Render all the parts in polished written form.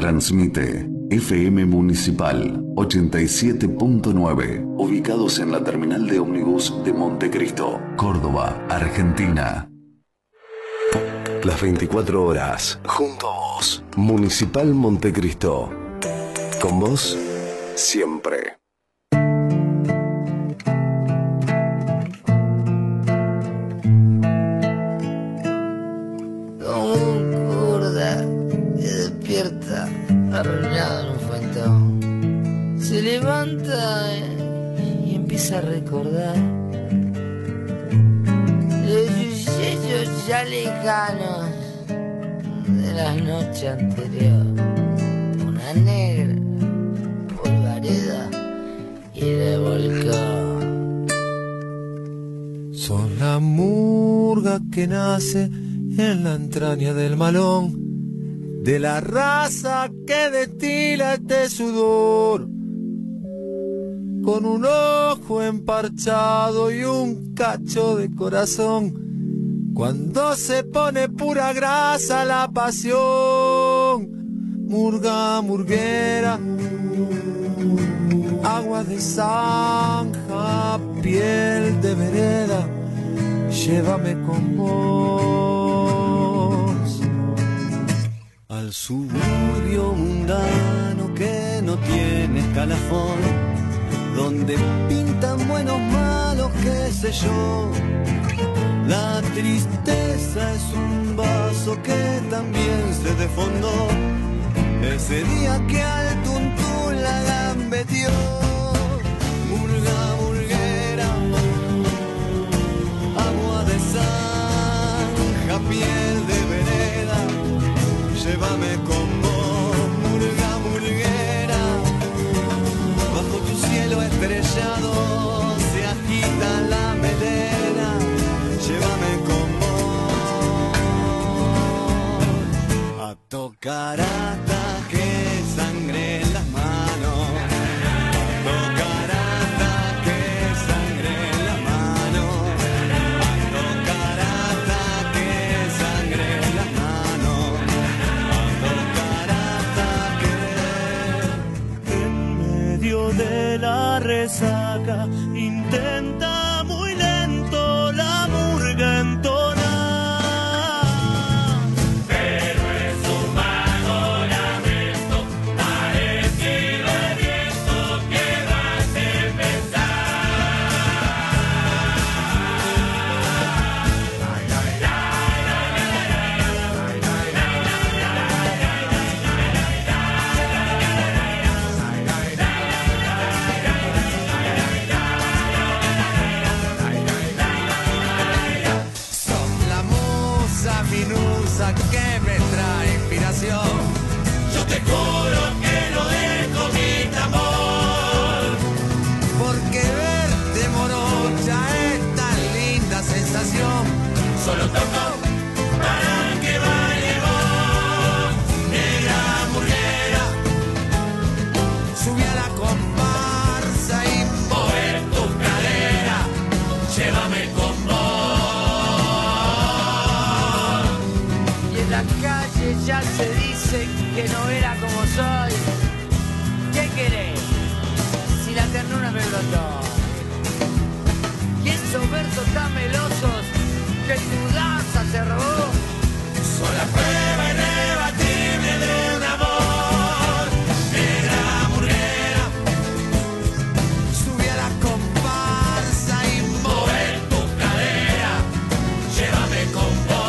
Transmite FM Municipal 87.9, ubicados en la terminal de ómnibus de Montecristo, Córdoba, Argentina. Las 24 horas, junto a vos. Municipal Montecristo. Con vos, siempre. Como un kurda que despierta arruinado en un fantón, se levanta y empieza a recordar los sucesos ya lejanos de la noche anterior. Una negra polvareda y de volcán. Son la murga que nace en la entraña del malón, de la raza que destila este sudor, con un ojo emparchado y un cacho de corazón. Cuando se pone pura grasa la pasión, murga, murguera, agua de zanja, piel de vereda, llévame con vos al suburbio mundano que no tiene escalafón, donde pintan buenos, malos, qué sé yo. La tristeza es un vaso que también se desfondó ese día que al tuntún la gambetió. Murga, murguera, agua de zanja, piel de vereda, llévame con vos. Murga, murguera, bajo tu cielo estrellado se agita la melena, llévame con vos a tocar hasta que sangre en las manos, tocar hasta que sangre en las manos, tocar hasta que sangre en las manos, tocar hasta que en medio de la resaca intenta muy lento la murga entonar. Que me trae inspiración. Yo te juro que no dejo mi tambor, porque verte morocha es tan linda sensación. Solo toco para que baile vos, negra murguera. Subí a la comparsa y mover tu cadera, llévame con la calle ya se dice que no era como soy. ¿Qué querés? Si la ternura me brotó. Y esos versos tan melosos que tu danza se robó son la prueba irrebatible de un amor. Negra murguera, subí a la comparsa y mover tu cadera, llévame con vos.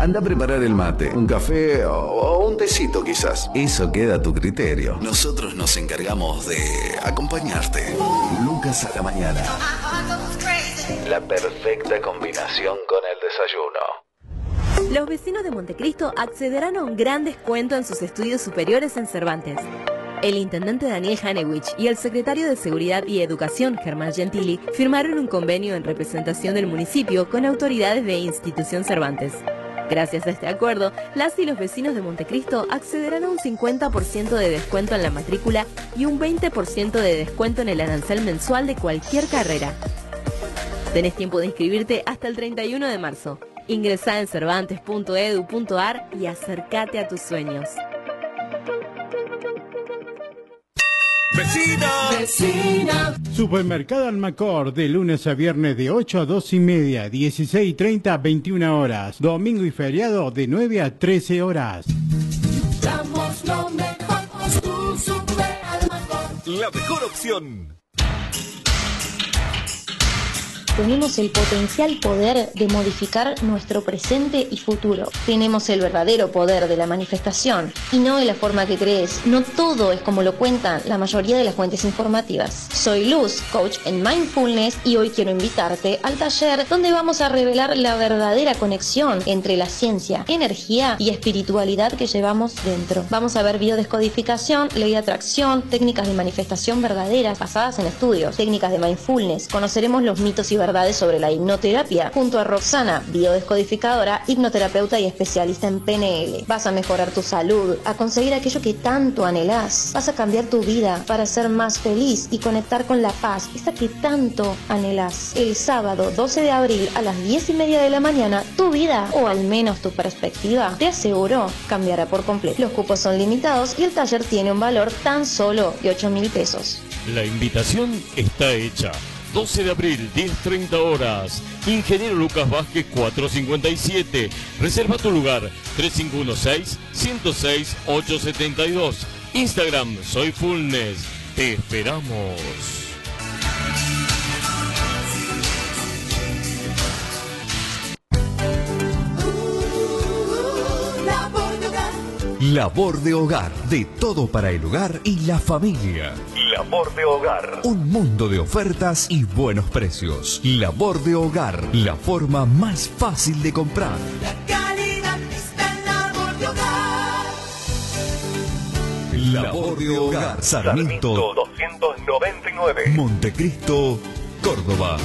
Anda a preparar el mate, un café o un tecito quizás. Eso queda a tu criterio. Nosotros nos encargamos de acompañarte. Lucas a la mañana. La perfecta combinación con el desayuno. Los vecinos de Montecristo accederán a un gran descuento en sus estudios superiores en Cervantes. El intendente Daniel Hanewich y el secretario de Seguridad y Educación, Germán Gentili, firmaron un convenio en representación del municipio con autoridades de Institución Cervantes. Gracias a este acuerdo, las y los vecinos de Montecristo accederán a un 50% de descuento en la matrícula y un 20% de descuento en el arancel mensual de cualquier carrera. Tenés tiempo de inscribirte hasta el 31 de marzo. Ingresá en cervantes.edu.ar y acércate a tus sueños. ¡Vecina! Supermercado Almacor, de lunes a viernes de 8 a 2 y media, 16:30 a 21 horas. Domingo y feriado de 9 a 13 horas. Damos lo mejor con tu Super Almacor. La mejor opción. Tenemos el potencial poder de modificar nuestro presente y futuro. Tenemos el verdadero poder de la manifestación y no de la forma que crees. No todo es como lo cuentan la mayoría de las fuentes informativas. Soy Luz, coach en Mindfulness, y hoy quiero invitarte al taller donde vamos a revelar la verdadera conexión entre la ciencia, energía y espiritualidad que llevamos dentro. Vamos a ver biodescodificación, ley de atracción, técnicas de manifestación verdaderas basadas en estudios, técnicas de Mindfulness. Conoceremos los mitos y verdades sobre la hipnoterapia junto a Roxana, biodescodificadora, hipnoterapeuta y especialista en PNL. Vas a mejorar tu salud, a conseguir aquello que tanto anhelás. Vas a cambiar tu vida para ser más feliz y conectar con la paz, esa que tanto anhelás. El sábado 12 de abril a las 10:30 de la mañana, tu vida, o al menos tu perspectiva, te aseguro, cambiará por completo. Los cupos son limitados y el taller tiene un valor tan solo de 8.000 pesos. La invitación está hecha. 12 de abril, 10:30 horas. Ingeniero Lucas Vázquez 457. Reserva tu lugar 3516-106-872. Instagram Soy Fullness. Te esperamos. Labor de hogar, de todo para el hogar y la familia. Labor de hogar. Un mundo de ofertas y buenos precios. Labor de hogar, la forma más fácil de comprar. La calidad está en Labor de Hogar. Labor de hogar, Sarmiento 299. Montecristo, Córdoba.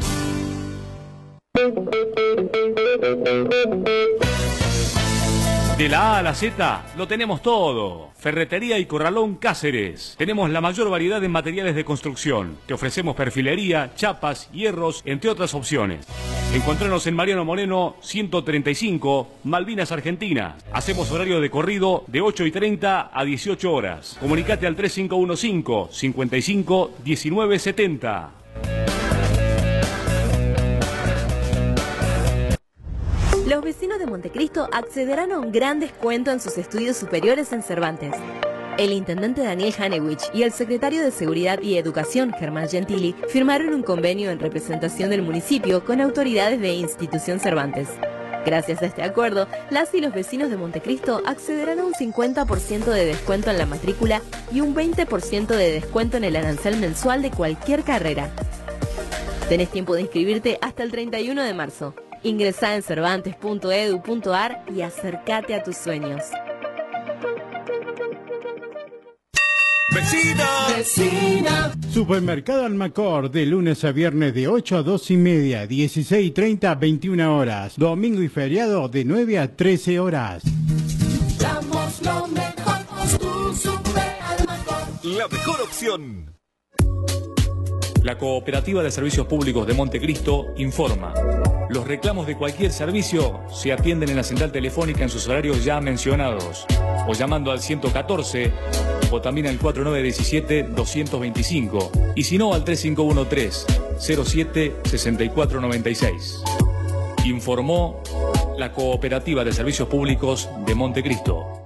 De la A a la Z lo tenemos todo. Ferretería y Corralón Cáceres. Tenemos la mayor variedad de materiales de construcción. Te ofrecemos perfilería, chapas, hierros, entre otras opciones. Encontranos en Mariano Moreno 135, Malvinas, Argentina. Hacemos horario de corrido de 8:30 a 18 horas. Comunicate al 3515 55 19 70. Los vecinos de Montecristo accederán a un gran descuento en sus estudios superiores en Cervantes. El intendente Daniel Hanewich y el secretario de Seguridad y Educación, Germán Gentili, firmaron un convenio en representación del municipio con autoridades de Institución Cervantes. Gracias a este acuerdo, las y los vecinos de Montecristo accederán a un 50% de descuento en la matrícula y un 20% de descuento en el arancel mensual de cualquier carrera. Tenés tiempo de inscribirte hasta el 31 de marzo. Ingresá en cervantes.edu.ar y acércate a tus sueños. ¡Vecina! Supermercado Almacor, de lunes a viernes de 8 a 2 y media, 16:30 a 21 horas. Domingo y feriado de 9 a 13 horas. Damos lo mejor con tu Super Almacor. La mejor opción. La Cooperativa de Servicios Públicos de Montecristo informa. Los reclamos de cualquier servicio se atienden en la central telefónica en sus horarios ya mencionados, o llamando al 114, o también al 4917-225, y si no al 3513-07-6496. Informó la Cooperativa de Servicios Públicos de Montecristo.